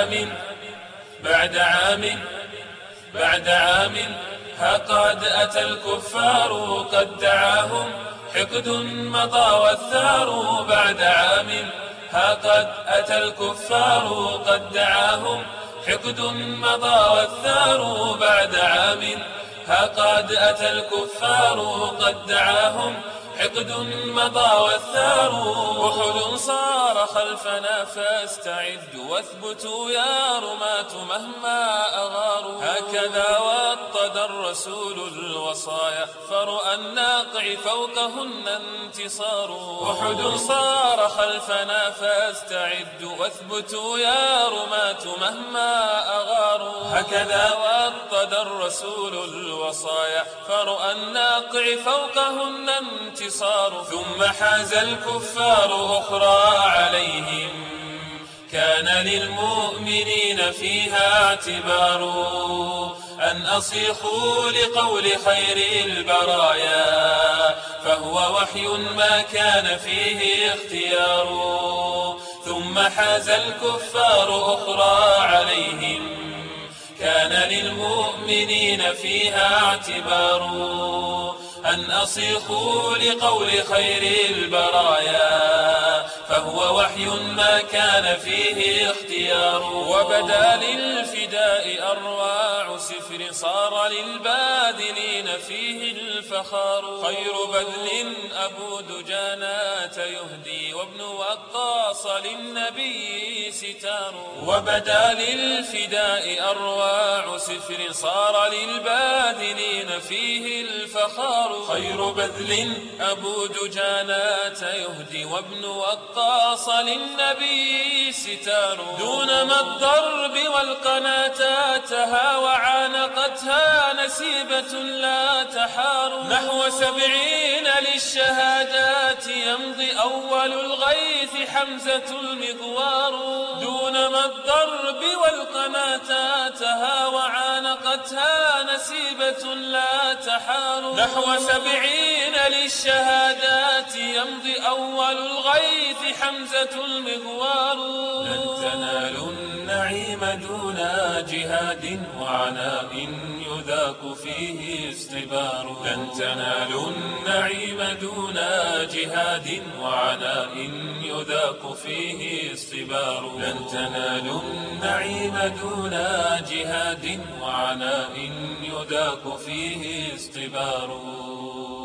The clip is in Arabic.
بعد عام بعد عام ها قد أتى الكفار قد دعاهم حقد مضى والثار. بعد عام ها قد أتى الكفار قد دعاهم حقد مضى والثار. بعد عام ها قد أتى الكفار قد دعاهم حقد مضى والثار. أحد صار خلفنا فاستعدوا واثبتوا يا رماة مهما أغاروا. هكذا وطد الرسول الوصايا فرؤى الناقع فوقهن انتصار. أحد صار خلفنا فاستعدوا واثبتوا يا رماة مهما أغاروا. هكذا وطد الرسول الوصايا فرؤى الناقع فوقهن انتصار. ثم حاز الكفار أخرى عليهم كان للمؤمنين فيها اعتبار. أن أصيحوا لقول خير البرايا فهو وحي ما كان فيه اختيار. ثم حاز الكفار أخرى عليهم كان للمؤمنين فيها اعتبار. أن أصيحوا لقول خير البرايا فهو وحي ما كان فيه اختيار. وبدا للفداء أروع سفر صار للباذلين فيه الفخار. خير بذل أبو دجانات يهدي وابن وقاص للنبي ستار. وبدا للفداء أروع سفر صار للباذلين فيه الفخار. خير بذل أبو دجانات يهدي وابن وقاص للنبي ستار. دون ما الضرب والقناتاتها وعانقتها نسيبة لا تحار. نحو 70 للشهادات يمضي أول الغيث حمزة المغوار. دون ما الضرب والقناتاتها وعانقتها نسيبة لا تحار. نحو 70 للشهادات يمضي أول الغيث حمزة المغوار. لن تنالوا النعيم دون جهاد وعناء يذاق فيه اصطبار. لن تنالوا النعيم دون جهاد وعناء يذاق فيه اصطبار. لن تنالوا النعيم دون جهاد وعناء يذاق فيه اصطبار.